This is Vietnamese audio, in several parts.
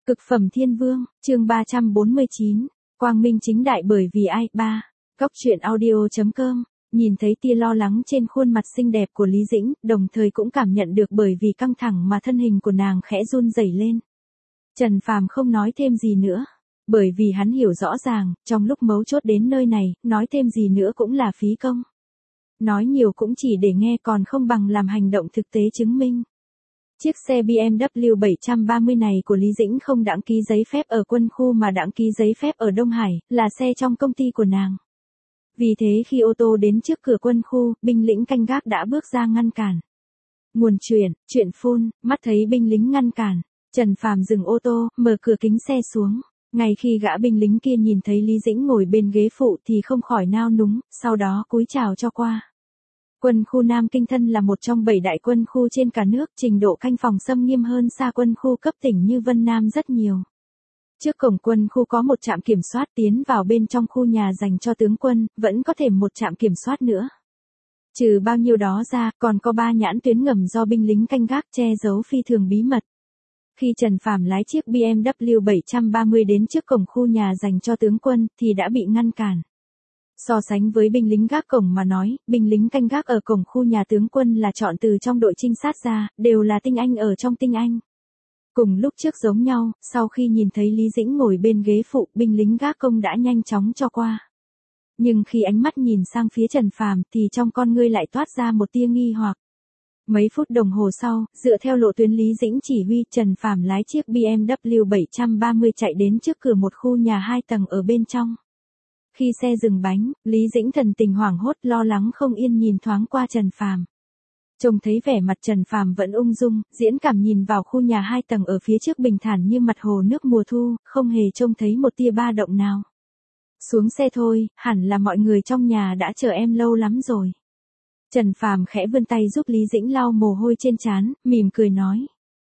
Cực phẩm thiên vương, chương 349, quang minh chính đại bởi vì ai? 3. Góc truyện audio.com, nhìn thấy tia lo lắng trên khuôn mặt xinh đẹp của Lý Dĩnh, đồng thời cũng cảm nhận được bởi vì căng thẳng mà thân hình của nàng khẽ run rẩy lên. Trần Phàm không nói thêm gì nữa, bởi vì hắn hiểu rõ ràng, trong lúc mấu chốt đến nơi này, nói thêm gì nữa cũng là phí công. Nói nhiều cũng chỉ để nghe còn không bằng làm hành động thực tế chứng minh. Chiếc xe BMW 730 này của Lý Dĩnh không đăng ký giấy phép ở quân khu mà đăng ký giấy phép ở Đông Hải, là xe trong công ty của nàng. Vì thế khi ô tô đến trước cửa quân khu, binh lính canh gác đã bước ra ngăn cản. Nguồn chuyện phun, mắt thấy binh lính ngăn cản, Trần Phàm dừng ô tô, mở cửa kính xe xuống. Ngay khi gã binh lính kia nhìn thấy Lý Dĩnh ngồi bên ghế phụ thì không khỏi nao núng, sau đó cúi chào cho qua. Quân khu Nam Kinh Thân là một trong 7 đại quân khu trên cả nước, trình độ canh phòng xâm nghiêm hơn xa quân khu cấp tỉnh như Vân Nam rất nhiều. Trước cổng quân khu có một trạm kiểm soát, tiến vào bên trong khu nhà dành cho tướng quân, vẫn có thêm một trạm kiểm soát nữa. Trừ bao nhiêu đó ra, còn có 3 nhãn tuyến ngầm do binh lính canh gác che giấu phi thường bí mật. Khi Trần Phàm lái chiếc BMW 730 đến trước cổng khu nhà dành cho tướng quân, thì đã bị ngăn cản. So sánh với binh lính gác cổng mà nói, binh lính canh gác ở cổng khu nhà tướng quân là chọn từ trong đội trinh sát ra, đều là tinh anh ở trong tinh anh. Cùng lúc trước giống nhau, sau khi nhìn thấy Lý Dĩnh ngồi bên ghế phụ, binh lính gác công đã nhanh chóng cho qua. Nhưng khi ánh mắt nhìn sang phía Trần Phàm thì trong con ngươi lại toát ra một tia nghi hoặc. Mấy phút đồng hồ sau, dựa theo lộ tuyến Lý Dĩnh chỉ huy, Trần Phàm lái chiếc BMW 730 chạy đến trước cửa một khu nhà 2 tầng ở bên trong. Khi xe dừng bánh, Lý Dĩnh thần tình hoảng hốt lo lắng không yên nhìn thoáng qua Trần Phàm. Trông thấy vẻ mặt Trần Phàm vẫn ung dung, diễn cảm nhìn vào khu nhà 2 tầng ở phía trước bình thản như mặt hồ nước mùa thu, không hề trông thấy một tia ba động nào. Xuống xe thôi, hẳn là mọi người trong nhà đã chờ em lâu lắm rồi. Trần Phàm khẽ vươn tay giúp Lý Dĩnh lau mồ hôi trên trán, mỉm cười nói.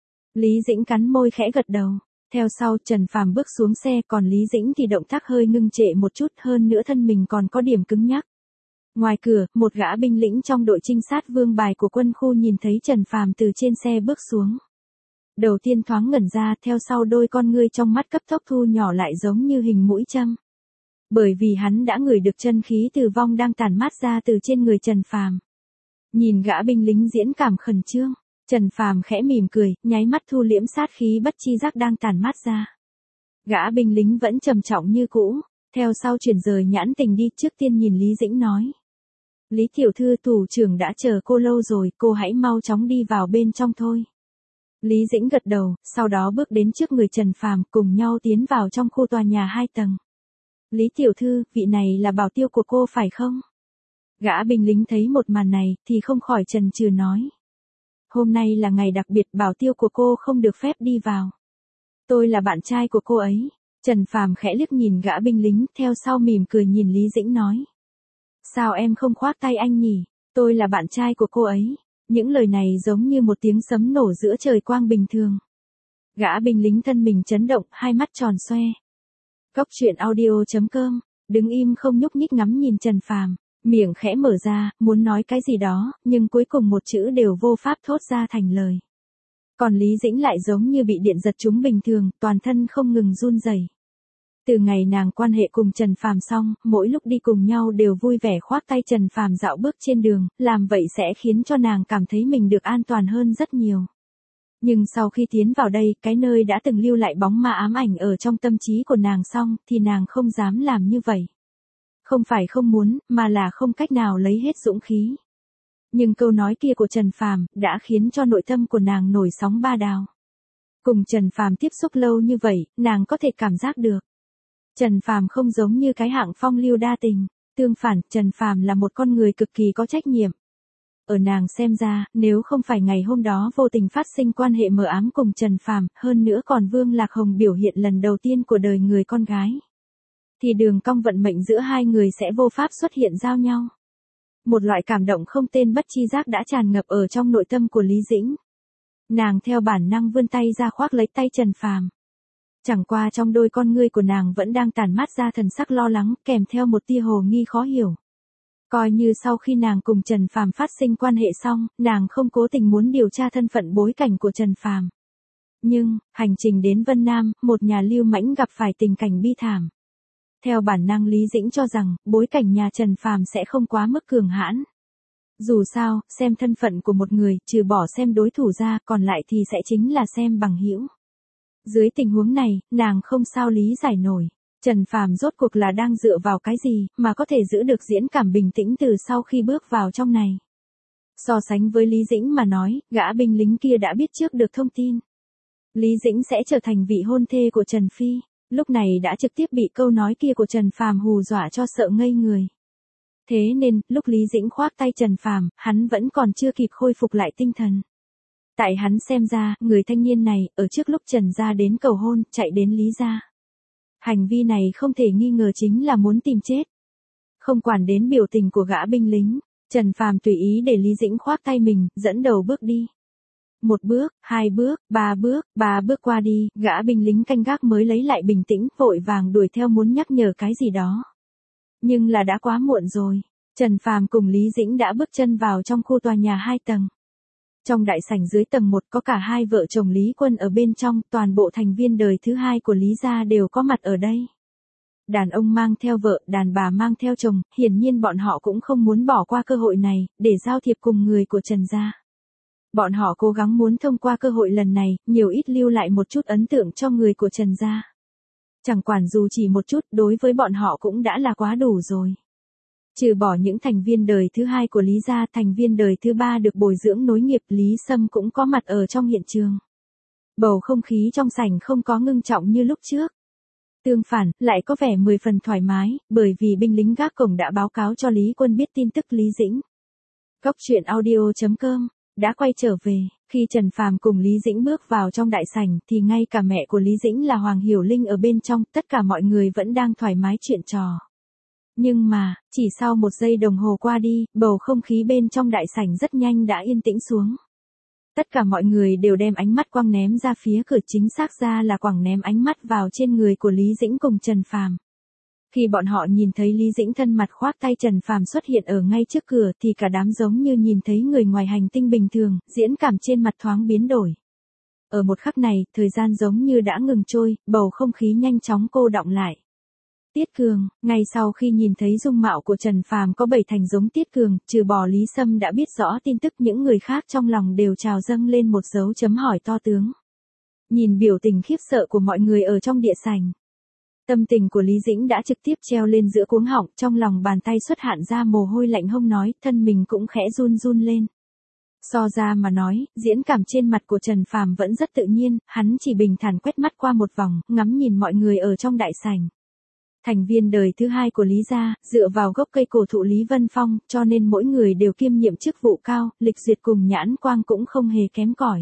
Lý Dĩnh cắn môi khẽ gật đầu. Theo sau Trần Phàm bước xuống xe, còn Lý Dĩnh thì động tác hơi ngưng trệ một chút, hơn nữa thân mình còn có điểm cứng nhắc. Ngoài cửa, một gã binh lĩnh trong đội trinh sát vương bài của quân khu nhìn thấy Trần Phàm từ trên xe bước xuống. Đầu tiên thoáng ngẩn ra, theo sau đôi con ngươi trong mắt cấp tốc thu nhỏ lại giống như hình mũi châm. Bởi vì hắn đã ngửi được chân khí tử vong đang tản mát ra từ trên người Trần Phàm. Nhìn gã binh lính diễn cảm khẩn trương, Trần Phàm khẽ mỉm cười, nháy mắt thu liễm sát khí bất chi giác đang tản mát ra. Gã binh lính vẫn trầm trọng như cũ, theo sau chuyển rời nhãn tình đi, trước tiên nhìn Lý Dĩnh nói. Lý tiểu thư, thủ trưởng đã chờ cô lâu rồi, cô hãy mau chóng đi vào bên trong thôi. Lý Dĩnh gật đầu, sau đó bước đến trước người Trần Phàm, cùng nhau tiến vào trong khu tòa nhà 2 tầng. Lý tiểu thư, vị này là bảo tiêu của cô phải không? Gã binh lính thấy một màn này, thì không khỏi chần chừ nói. Hôm nay là ngày đặc biệt, bảo tiêu của cô không được phép đi vào. Tôi là bạn trai của cô ấy. Trần Phàm khẽ liếc nhìn gã binh lính, theo sau mỉm cười nhìn Lý Dĩnh nói. Sao em không khoác tay anh nhỉ? Tôi là bạn trai của cô ấy. Những lời này giống như một tiếng sấm nổ giữa trời quang bình thường. Gã binh lính thân mình chấn động, hai mắt tròn xoe. Góc truyện audio.com, đứng im không nhúc nhích ngắm nhìn Trần Phàm. Miệng khẽ mở ra, muốn nói cái gì đó, nhưng cuối cùng một chữ đều vô pháp thốt ra thành lời. Còn Lý Dĩnh lại giống như bị điện giật trúng bình thường, toàn thân không ngừng run rẩy. Từ ngày nàng quan hệ cùng Trần Phàm xong, mỗi lúc đi cùng nhau đều vui vẻ khoác tay Trần Phàm dạo bước trên đường, làm vậy sẽ khiến cho nàng cảm thấy mình được an toàn hơn rất nhiều. Nhưng sau khi tiến vào đây, cái nơi đã từng lưu lại bóng ma ám ảnh ở trong tâm trí của nàng xong, thì nàng không dám làm như vậy. Không phải không muốn, mà là không cách nào lấy hết dũng khí. Nhưng câu nói kia của Trần Phàm đã khiến cho nội tâm của nàng nổi sóng ba đào. Cùng Trần Phàm tiếp xúc lâu như vậy, nàng có thể cảm giác được. Trần Phàm không giống như cái hạng phong lưu đa tình, tương phản, Trần Phàm là một con người cực kỳ có trách nhiệm. Ở nàng xem ra, nếu không phải ngày hôm đó vô tình phát sinh quan hệ mờ ám cùng Trần Phàm, hơn nữa còn Vương Lạc Hồng biểu hiện lần đầu tiên của đời người con gái, thì đường cong vận mệnh giữa hai người sẽ vô pháp xuất hiện giao nhau. Một loại cảm động không tên bất chi giác đã tràn ngập ở trong nội tâm của Lý Dĩnh. Nàng theo bản năng vươn tay ra khoác lấy tay Trần Phàm. Chẳng qua trong đôi con ngươi của nàng vẫn đang tản mát ra thần sắc lo lắng, kèm theo một tia hồ nghi khó hiểu. Coi như sau khi nàng cùng Trần Phàm phát sinh quan hệ xong, nàng không cố tình muốn điều tra thân phận bối cảnh của Trần Phàm. Nhưng, hành trình đến Vân Nam, một nhà lưu mãnh gặp phải tình cảnh bi thảm. Theo bản năng Lý Dĩnh cho rằng, bối cảnh nhà Trần Phàm sẽ không quá mức cường hãn. Dù sao, xem thân phận của một người, trừ bỏ xem đối thủ ra, còn lại thì sẽ chính là xem bằng hữu. Dưới tình huống này, nàng không sao lý giải nổi. Trần Phàm rốt cuộc là đang dựa vào cái gì, mà có thể giữ được diễn cảm bình tĩnh từ sau khi bước vào trong này. So sánh với Lý Dĩnh mà nói, gã binh lính kia đã biết trước được thông tin. Lý Dĩnh sẽ trở thành vị hôn thê của Trần Phi, lúc này đã trực tiếp bị câu nói kia của Trần Phàm hù dọa cho sợ ngây người. Thế nên, lúc Lý Dĩnh khoác tay Trần Phàm, hắn vẫn còn chưa kịp khôi phục lại tinh thần. Tại hắn xem ra, người thanh niên này, ở trước lúc Trần gia đến cầu hôn, chạy đến Lý gia. Hành vi này không thể nghi ngờ chính là muốn tìm chết. Không quản đến biểu tình của gã binh lính, Trần Phàm tùy ý để Lý Dĩnh khoác tay mình, dẫn đầu bước đi. Một bước, hai bước, ba bước qua đi, gã binh lính canh gác mới lấy lại bình tĩnh, vội vàng đuổi theo muốn nhắc nhở cái gì đó. Nhưng là đã quá muộn rồi. Trần Phàm cùng Lý Dĩnh đã bước chân vào trong khu tòa nhà 2 tầng. Trong đại sảnh dưới tầng 1 có cả hai vợ chồng Lý Quân ở bên trong, toàn bộ thành viên đời thứ hai của Lý gia đều có mặt ở đây. Đàn ông mang theo vợ, đàn bà mang theo chồng, hiển nhiên bọn họ cũng không muốn bỏ qua cơ hội này, để giao thiệp cùng người của Trần gia. Bọn họ cố gắng muốn thông qua cơ hội lần này, nhiều ít lưu lại một chút ấn tượng cho người của Trần gia. Chẳng quản dù chỉ một chút, đối với bọn họ cũng đã là quá đủ rồi. Trừ bỏ những thành viên đời thứ hai của Lý gia, thành viên đời thứ ba được bồi dưỡng nối nghiệp, Lý Sâm cũng có mặt ở trong hiện trường. Bầu không khí trong sảnh không có ngưng trọng như lúc trước. Tương phản, lại có vẻ 10 phần thoải mái, bởi vì binh lính gác cổng đã báo cáo cho Lý Quân biết tin tức Lý Dĩnh. Góc truyện audio.com đã quay trở về. Khi Trần Phàm cùng Lý Dĩnh bước vào trong đại sảnh, thì ngay cả mẹ của Lý Dĩnh là Hoàng Hiểu Linh ở bên trong, tất cả mọi người vẫn đang thoải mái chuyện trò. Nhưng mà, chỉ sau 1 giây đồng hồ qua đi, bầu không khí bên trong đại sảnh rất nhanh đã yên tĩnh xuống. Tất cả mọi người đều đem ánh mắt quăng ném ra phía cửa, chính xác ra là quẳng ném ánh mắt vào trên người của Lý Dĩnh cùng Trần Phàm. Khi bọn họ nhìn thấy Lý Dĩnh thân mặt khoác tay Trần Phàm xuất hiện ở ngay trước cửa thì cả đám giống như nhìn thấy người ngoài hành tinh bình thường, diễn cảm trên mặt thoáng biến đổi. Ở một khắc này, thời gian giống như đã ngừng trôi, bầu không khí nhanh chóng cô đọng lại. Tiết Cường, ngay sau khi nhìn thấy dung mạo của Trần Phàm có 7 thành giống Tiết Cường, trừ bỏ Lý Sâm đã biết rõ tin tức, những người khác trong lòng đều trào dâng lên một dấu chấm hỏi to tướng. Nhìn biểu tình khiếp sợ của mọi người ở trong địa sảnh, tâm tình của Lý Dĩnh đã trực tiếp treo lên giữa cuống họng, trong lòng bàn tay xuất hạn ra mồ hôi lạnh hông nói, thân mình cũng khẽ run run lên. So ra mà nói, diễn cảm trên mặt của Trần Phàm vẫn rất tự nhiên, hắn chỉ bình thản quét mắt qua một vòng, ngắm nhìn mọi người ở trong đại sảnh. Thành viên đời thứ hai của Lý gia, dựa vào gốc cây cổ thụ Lý Vân Phong, cho nên mỗi người đều kiêm nhiệm chức vụ cao, lịch duyệt cùng nhãn quang cũng không hề kém cỏi.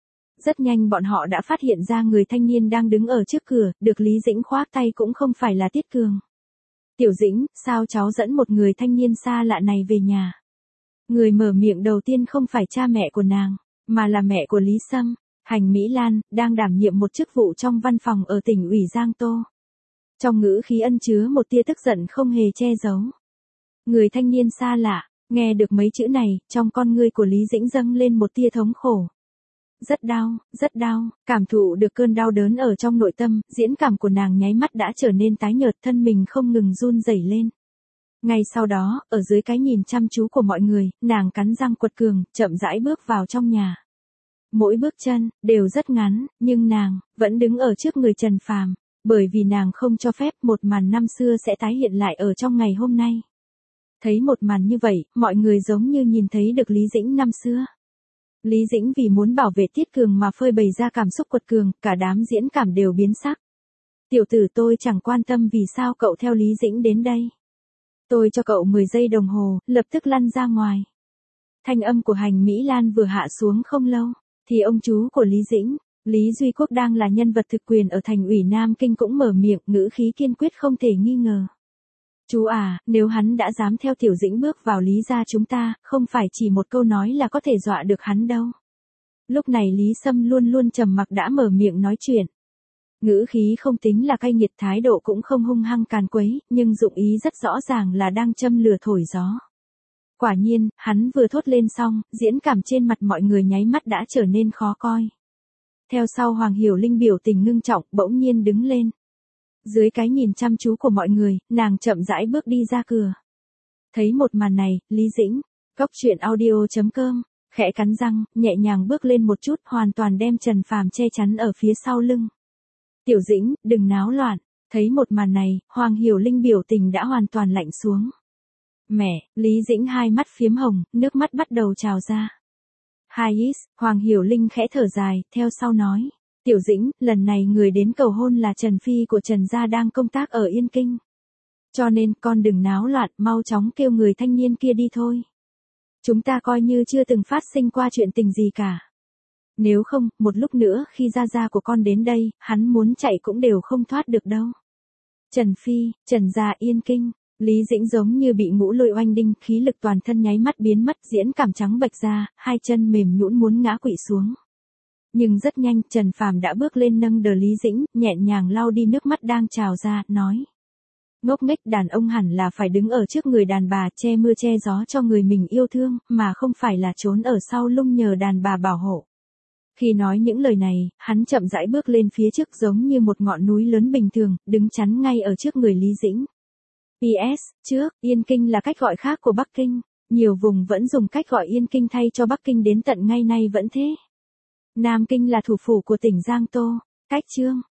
Rất nhanh bọn họ đã phát hiện ra người thanh niên đang đứng ở trước cửa, được Lý Dĩnh khoác tay cũng không phải là Tiết Cường. Tiểu Dĩnh, sao cháu dẫn một người thanh niên xa lạ này về nhà? Người mở miệng đầu tiên không phải cha mẹ của nàng, mà là mẹ của Lý Sâm, Hành Mỹ Lan, đang đảm nhiệm một chức vụ trong văn phòng ở tỉnh ủy Giang Tô. Trong ngữ khí ẩn chứa một tia tức giận không hề che giấu. Người thanh niên xa lạ, nghe được mấy chữ này, trong con ngươi của Lý Dĩnh dâng lên một tia thống khổ. Rất đau, cảm thụ được cơn đau đớn ở trong nội tâm, diễn cảm của nàng nháy mắt đã trở nên tái nhợt, thân mình không ngừng run rẩy lên. Ngay sau đó, ở dưới cái nhìn chăm chú của mọi người, nàng cắn răng quật cường, chậm rãi bước vào trong nhà. Mỗi bước chân, đều rất ngắn, nhưng nàng, vẫn đứng ở trước người Trần Phàm, bởi vì nàng không cho phép một màn năm xưa sẽ tái hiện lại ở trong ngày hôm nay. Thấy một màn như vậy, mọi người giống như nhìn thấy được Lý Dĩnh năm xưa. Lý Dĩnh vì muốn bảo vệ Tiết Cường mà phơi bày ra cảm xúc quật cường, cả đám diễn cảm đều biến sắc. Tiểu tử, tôi chẳng quan tâm vì sao cậu theo Lý Dĩnh đến đây. Tôi cho cậu 10 giây đồng hồ, lập tức lăn ra ngoài. Thanh âm của Hành Mỹ Lan vừa hạ xuống không lâu, thì ông chú của Lý Dĩnh, Lý Duy Quốc đang là nhân vật thực quyền ở thành ủy Nam Kinh cũng mở miệng, ngữ khí kiên quyết không thể nghi ngờ. Chú à, nếu hắn đã dám theo Tiểu Dĩnh bước vào Lý gia chúng ta, không phải chỉ một câu nói là có thể dọa được hắn đâu. Lúc này Lý Sâm luôn luôn trầm mặc đã mở miệng nói chuyện. Ngữ khí không tính là cay nghiệt, thái độ cũng không hung hăng càn quấy, nhưng dụng ý rất rõ ràng là đang châm lửa thổi gió. Quả nhiên, hắn vừa thốt lên xong, diễn cảm trên mặt mọi người nháy mắt đã trở nên khó coi. Theo sau Hoàng Hiểu Linh biểu tình ngưng trọng, bỗng nhiên đứng lên. Dưới cái nhìn chăm chú của mọi người, nàng chậm rãi bước đi ra cửa. Thấy một màn này, Lý Dĩnh, Cốc Truyện Audio.com, khẽ cắn răng, nhẹ nhàng bước lên một chút, hoàn toàn đem Trần Phàm che chắn ở phía sau lưng. Tiểu Dĩnh, đừng náo loạn. Thấy một màn này, Hoàng Hiểu Linh biểu tình đã hoàn toàn lạnh xuống. Mẹ, Lý Dĩnh hai mắt phiếm hồng, nước mắt bắt đầu trào ra. Hoàng Hiểu Linh khẽ thở dài, theo sau nói. Tiểu Dĩnh, lần này người đến cầu hôn là Trần Phi của Trần Gia đang công tác ở Yên Kinh. Cho nên con đừng náo loạn, mau chóng kêu người thanh niên kia đi thôi. Chúng ta coi như chưa từng phát sinh qua chuyện tình gì cả. Nếu không, một lúc nữa khi gia của con đến đây, hắn muốn chạy cũng đều không thoát được đâu. Trần Phi, Trần Gia Yên Kinh, Lý Dĩnh giống như bị ngũ lôi oanh đinh, khí lực toàn thân nháy mắt biến mất, diễn cảm trắng bệch ra, hai chân mềm nhũn muốn ngã quỵ xuống. Nhưng rất nhanh, Trần Phàm đã bước lên nâng đỡ Lý Dĩnh, nhẹ nhàng lau đi nước mắt đang trào ra, nói. Ngốc nghếch, đàn ông hẳn là phải đứng ở trước người đàn bà che mưa che gió cho người mình yêu thương, mà không phải là trốn ở sau lưng nhờ đàn bà bảo hộ. Khi nói những lời này, hắn chậm rãi bước lên phía trước giống như một ngọn núi lớn bình thường, đứng chắn ngay ở trước người Lý Dĩnh. PS, trước, Yên Kinh là cách gọi khác của Bắc Kinh, nhiều vùng vẫn dùng cách gọi Yên Kinh thay cho Bắc Kinh đến tận ngày nay vẫn thế. Nam Kinh là thủ phủ của tỉnh Giang Tô, cách chương.